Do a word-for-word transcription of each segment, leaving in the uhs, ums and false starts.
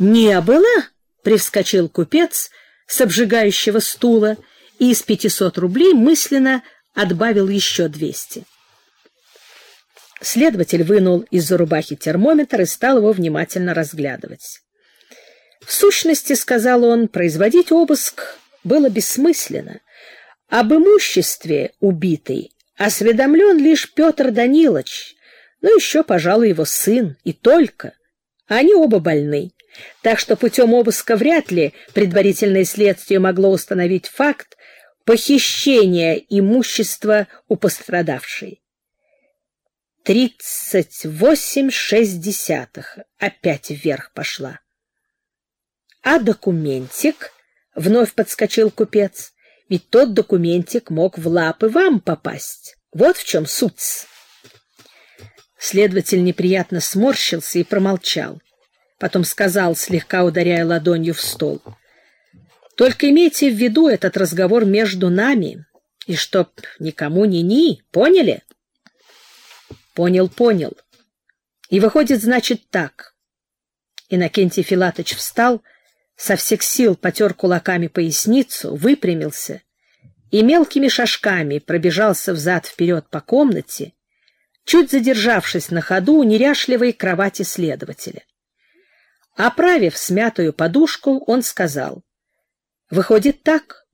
«Не было?» — привскочил купец с обжигающего стула и из пятисот рублей мысленно отбавил еще двести. Следователь вынул из-за рубахи термометр и стал его внимательно разглядывать. В сущности, сказал он, производить обыск было бессмысленно. Об имуществе убитой осведомлен лишь Петр Данилович, ну еще, пожалуй, его сын, и только. Они оба больны, так что путем обыска вряд ли предварительное следствие могло установить факт похищения имущества у пострадавшей. Тридцать восемь шесть десятых. Опять вверх пошла. А документик, вновь подскочил купец, ведь тот документик мог в лапы вам попасть. Вот в чем суть. Следователь неприятно сморщился и промолчал. Потом сказал, слегка ударяя ладонью в стол: «Только имейте в виду этот разговор между нами, и чтоб никому ни-ни, поняли?» «Понял, понял. И выходит, значит, так». Иннокентий Филатыч встал, со всех сил потер кулаками поясницу, выпрямился и мелкими шажками пробежался взад-вперед по комнате, чуть задержавшись на ходу у неряшливой кровати следователя. Оправив смятую подушку, он сказал: «Выходит так.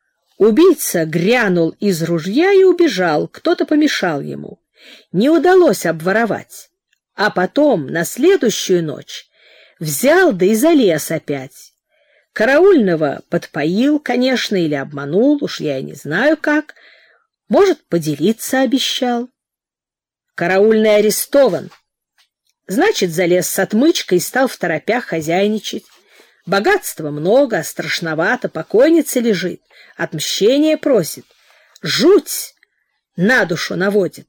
Убийца грянул из ружья и убежал, кто-то помешал ему. Не удалось обворовать, а потом, на следующую ночь, взял да и залез опять. Караульного подпоил, конечно, или обманул, уж я и не знаю как. Может, поделиться обещал. Караульный арестован. Значит, залез с отмычкой и стал второпях хозяйничать. Богатства много, а страшновато, покойница лежит, отмщение просит. Жуть на душу наводит.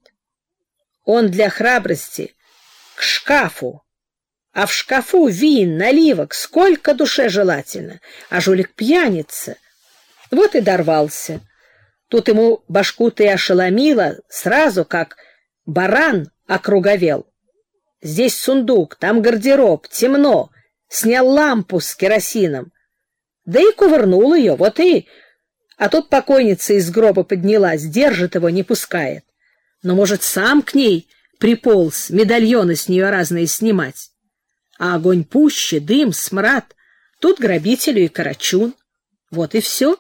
Он для храбрости к шкафу, а в шкафу вин, наливок, сколько душе желательно, а жулик пьяница. Вот и дорвался. Тут ему башку-то и ошеломило, сразу как баран округовел. Здесь сундук, там гардероб, темно. Снял лампу с керосином. Да и кувырнул ее, вот и... А тут покойница из гроба поднялась, держит его, не пускает. Но, может, сам к ней приполз, медальоны с нее разные снимать. А огонь пуще, дым, смрад. Тут грабителю и карачун. Вот и все.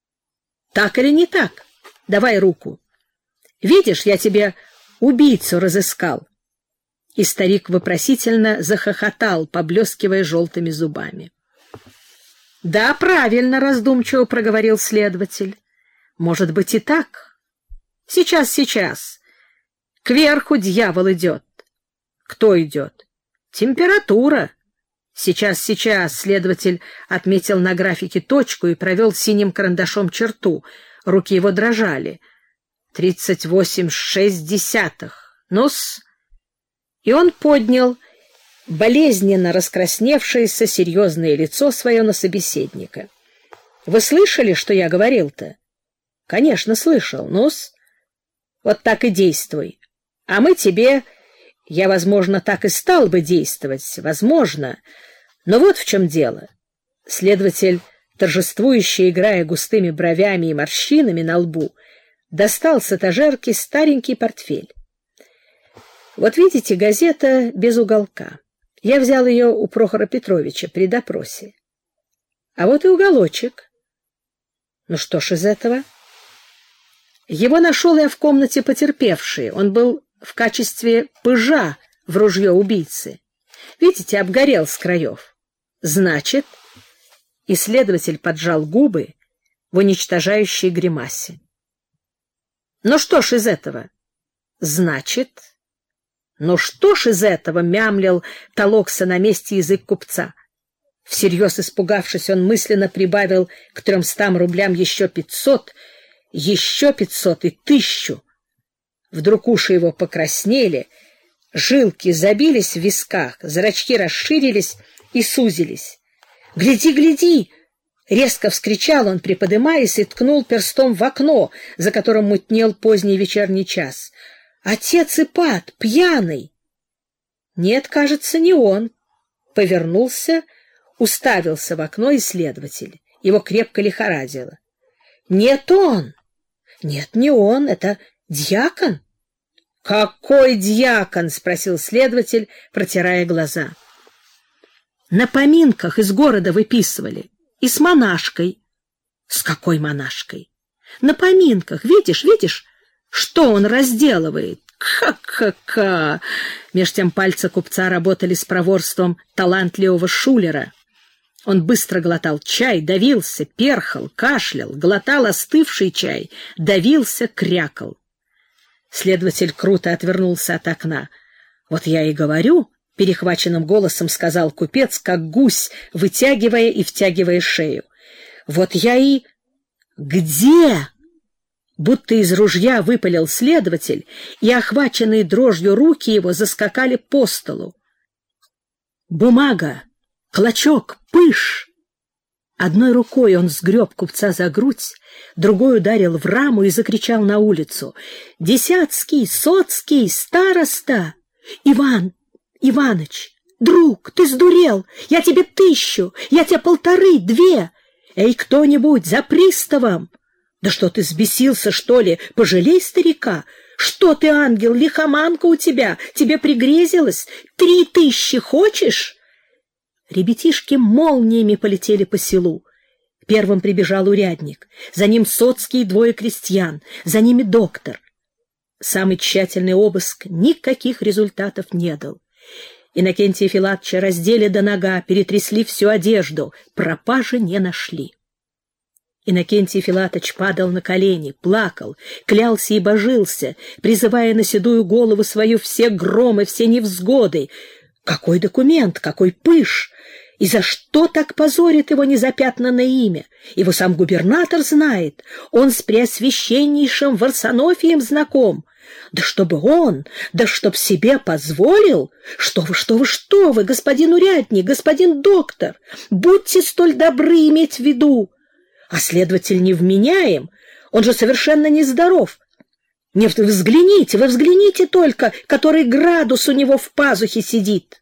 Так или не так? Давай руку. Видишь, я тебе убийцу разыскал. И старик вопросительно захохотал, поблескивая желтыми зубами. — Да, правильно, — раздумчиво проговорил следователь. — Может быть и так. Сейчас, сейчас. Кверху дьявол идет. Кто идет? Температура. Сейчас, сейчас. Следователь отметил на графике точку и провел синим карандашом черту. Руки его дрожали. Тридцать восемь шесть десятых. Ну-с. И он поднял болезненно раскрасневшееся серьезное лицо свое на собеседника. — Вы слышали, что я говорил-то? — Конечно, слышал. Ну-с. Вот так и действуй. А мы тебе... Я, возможно, так и стал бы действовать. Возможно. Но вот в чем дело. Следователь, торжествующе играя густыми бровями и морщинами на лбу, достал с этажерки старенький портфель. Вот видите, газета без уголка. Я взял ее у Прохора Петровича при допросе. А вот и уголочек. Ну что ж из этого? Его нашел я в комнате потерпевшей. Он был в качестве пыжа в ружье убийцы. Видите, обгорел с краев. Значит, исследователь поджал губы в уничтожающей гримасе. Ну что ж из этого? Значит... Ну что ж из этого, мямлил, толокся на месте язык купца. Всерьез испугавшись, он мысленно прибавил к трёмстам рублям еще пятьсот, еще пятьсот и тысячу. Вдруг уши его покраснели, жилки забились в висках, зрачки расширились и сузились. «Гляди, гляди!» — резко вскричал он, приподымаясь, и ткнул перстом в окно, за которым мутнел поздний вечерний час. Отец Ипат, пьяный. Нет, кажется, не он. Повернулся, Уставился в окно исследователь. Его крепко лихорадило. «Нет, он! Нет, не он, это дьякон!» «Какой дьякон?» — спросил следователь, протирая глаза. «На поминках из города выписывали. И с монашкой». «С какой монашкой?» «На поминках. Видишь, видишь, что он разделывает? Ха-ха-ха!» Меж тем пальцы купца работали с проворством талантливого шулера. Он быстро глотал чай, давился, перхал, кашлял, глотал остывший чай, давился, крякал. Следователь круто отвернулся от окна. «Вот я и говорю», — перехваченным голосом сказал купец, как гусь, вытягивая и втягивая шею. «Вот я и...» «Где?» Будто из ружья выпалил следователь, и охваченные дрожью руки его заскакали по столу. «Бумага! Клочок! Пыш!» Одной рукой он сгреб купца за грудь, другой ударил в раму и закричал на улицу: «Десятский, Соцкий, староста! Иван, Иваныч, друг, ты сдурел! Я тебе тысячу, я тебе полторы, две! Эй, кто-нибудь, за приставом! Да что ты взбесился, что ли? Пожалей старика! Что ты, ангел, лихоманка у тебя? Тебе пригрезилось? Три тысячи хочешь?» Ребятишки молниями полетели по селу. Первым прибежал урядник, за ним Соцкий и двое крестьян, за ними доктор. Самый тщательный обыск никаких результатов не дал. Иннокентия Филатовича раздели до нога, перетрясли всю одежду, пропажи не нашли. Иннокентий Филатович падал на колени, плакал, клялся и божился, призывая на седую голову свою все громы, все невзгоды. Какой документ, какой пыш! И за что так позорит его незапятнанное имя? Его сам губернатор знает, он с преосвященнейшим Варсонофием знаком. Да чтобы он, да чтоб себе позволил! Что вы, что вы, что вы, господин урядник, господин доктор, будьте столь добры иметь в виду! А следователь невменяем, он же совершенно нездоров. Не взгляните, вы взгляните только, который градус у него в пазухе сидит.